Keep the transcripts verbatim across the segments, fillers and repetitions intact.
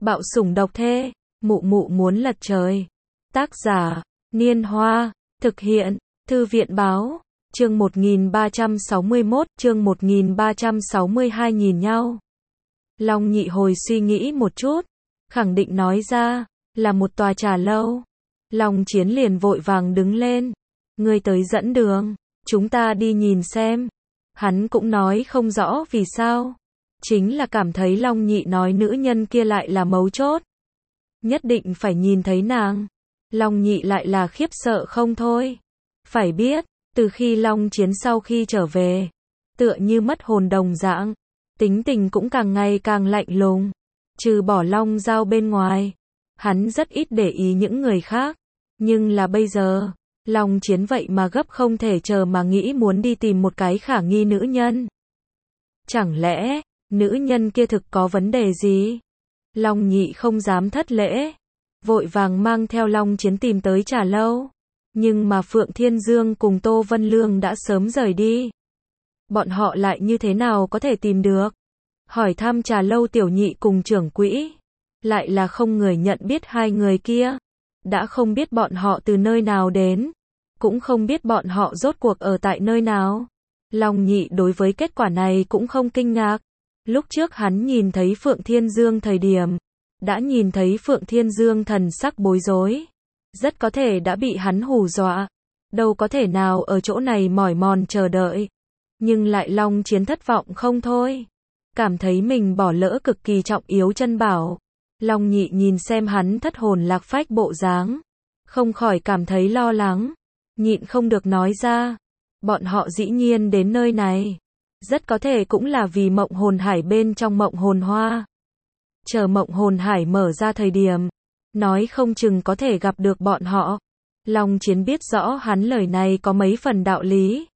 Bạo sủng độc thê, mụ mụ muốn lật trời. Tác giả, Niên Hoa, thực hiện, Thư viện Báo, chương một nghìn ba trăm sáu mươi mốt, chương một nghìn ba trăm sáu mươi hai nhìn nhau. Long Nhị hồi suy nghĩ một chút, khẳng định nói ra, là một tòa trà lâu. Long Chiến liền vội vàng đứng lên, ngươi tới dẫn đường, chúng ta đi nhìn xem. Hắn cũng nói không rõ vì sao, chính là cảm thấy Long Nhị nói nữ nhân kia lại là mấu chốt. Nhất định phải nhìn thấy nàng. Long Nhị lại là khiếp sợ không thôi. Phải biết, từ khi Long Chiến sau khi trở về, tựa như mất hồn đồng dạng, tính tình cũng càng ngày càng lạnh lùng. Trừ bỏ Long Giao bên ngoài, hắn rất ít để ý những người khác. Nhưng là bây giờ, Long Chiến vậy mà gấp không thể chờ mà nghĩ muốn đi tìm một cái khả nghi nữ nhân. Chẳng lẽ, nữ nhân kia thực có vấn đề gì? Long Nhị không dám thất lễ, vội vàng mang theo Long Chiến tìm tới trà lâu. Nhưng mà Phượng Thiên Dương cùng Tô Vân Lương đã sớm rời đi. Bọn họ lại như thế nào có thể tìm được? Hỏi thăm trà lâu tiểu nhị cùng trưởng quỹ, lại là không người nhận biết hai người kia. Đã không biết bọn họ từ nơi nào đến, cũng không biết bọn họ rốt cuộc ở tại nơi nào. Long Nhị đối với kết quả này cũng không kinh ngạc. Lúc trước hắn nhìn thấy Phượng Thiên Dương thời điểm, đã nhìn thấy Phượng Thiên Dương thần sắc bối rối. Rất có thể đã bị hắn hù dọa. Đâu có thể nào ở chỗ này mỏi mòn chờ đợi. Nhưng lại Long Chiến thất vọng không thôi. Cảm thấy mình bỏ lỡ cực kỳ trọng yếu chân bảo. Long Nhị nhìn xem hắn thất hồn lạc phách bộ dáng, không khỏi cảm thấy lo lắng. Nhịn không được nói ra. Bọn họ dĩ nhiên đến nơi này, rất có thể cũng là vì mộng hồn hải bên trong mộng hồn hoa. Chờ mộng hồn hải mở ra thời điểm, nói không chừng có thể gặp được bọn họ. Long Chiến biết rõ hắn lời này có mấy phần đạo lý.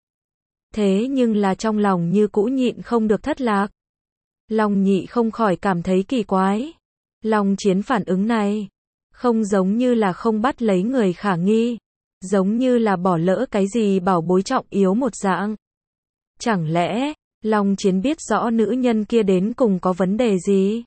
Thế nhưng là trong lòng như cũ nhịn không được thất lạc. Long Nhị không khỏi cảm thấy kỳ quái. Long Chiến phản ứng này, không giống như là không bắt lấy người khả nghi, giống như là bỏ lỡ cái gì bảo bối trọng yếu một dạng. Chẳng lẽ, Long Chiến biết rõ nữ nhân kia đến cùng có vấn đề gì?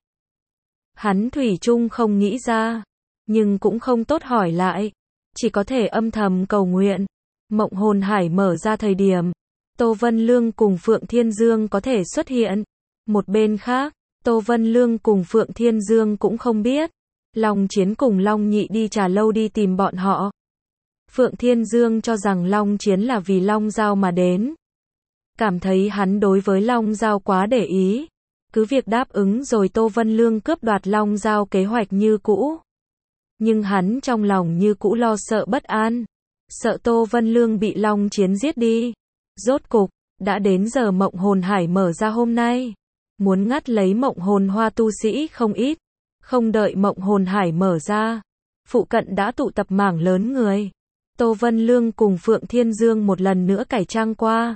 Hắn thủy chung không nghĩ ra, nhưng cũng không tốt hỏi lại, chỉ có thể âm thầm cầu nguyện. Mộng hồn hải mở ra thời điểm, Tô Vân Lương cùng Phượng Thiên Dương có thể xuất hiện. Một bên khác, Tô Vân Lương cùng Phượng Thiên Dương cũng không biết. Long Chiến cùng Long Nhị đi trà lâu đi tìm bọn họ. Phượng Thiên Dương cho rằng Long Chiến là vì Long Giao mà đến. Cảm thấy hắn đối với Long Giao quá để ý. Cứ việc đáp ứng rồi Tô Vân Lương cướp đoạt Long Giao kế hoạch như cũ. Nhưng hắn trong lòng như cũ lo sợ bất an. Sợ Tô Vân Lương bị Long Chiến giết đi. Rốt cục, đã đến giờ mộng hồn hải mở ra hôm nay. Muốn ngắt lấy mộng hồn hoa tu sĩ không ít. Không đợi mộng hồn hải mở ra, phụ cận đã tụ tập mảng lớn người. Tô Vân Lương cùng Phượng Thiên Dương một lần nữa cải trang qua,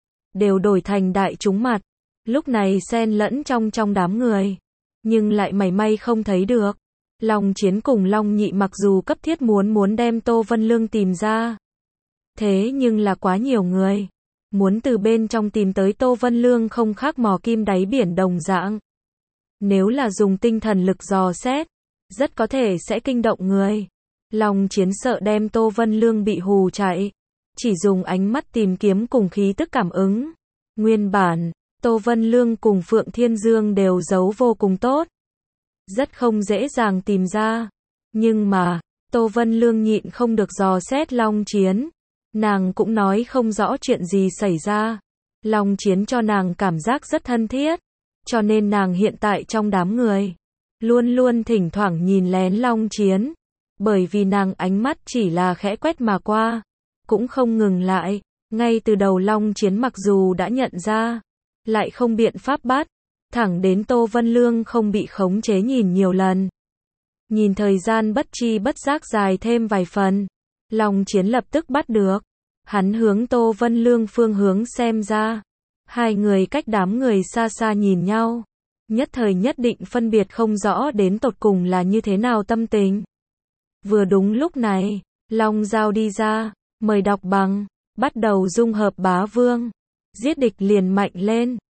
đều đổi thành đại chúng mặt. Lúc này xen lẫn trong trong đám người, nhưng lại mảy may không thấy được. Long Chiến cùng Long Nhị mặc dù cấp thiết muốn muốn đem Tô Vân Lương tìm ra, thế nhưng là quá nhiều người. Muốn từ bên trong tìm tới Tô Vân Lương không khác mò kim đáy biển đồng dạng. Nếu là dùng tinh thần lực dò xét, rất có thể sẽ kinh động người. Long Chiến sợ đem Tô Vân Lương bị hù chạy, chỉ dùng ánh mắt tìm kiếm cùng khí tức cảm ứng. Nguyên bản, Tô Vân Lương cùng Phượng Thiên Dương đều giấu vô cùng tốt, rất không dễ dàng tìm ra. Nhưng mà, Tô Vân Lương nhịn không được dò xét Long Chiến. Nàng cũng nói không rõ chuyện gì xảy ra. Long Chiến cho nàng cảm giác rất thân thiết, cho nên nàng hiện tại trong đám người, luôn luôn thỉnh thoảng nhìn lén Long Chiến. Bởi vì nàng ánh mắt chỉ là khẽ quét mà qua, cũng không ngừng lại. Ngay từ đầu Long Chiến mặc dù đã nhận ra, lại không biện pháp bắt, thẳng đến Tô Vân Lương không bị khống chế nhìn nhiều lần. Nhìn thời gian bất chi bất giác dài thêm vài phần, Long Chiến lập tức bắt được. Hắn hướng Tô Vân Lương phương hướng xem ra. Hai người cách đám người xa xa nhìn nhau, nhất thời nhất định phân biệt không rõ đến tột cùng là như thế nào tâm tình. Vừa đúng lúc này, Long Giao đi ra, mời đọc bằng, bắt đầu dung hợp bá vương. Giết địch liền mạnh lên.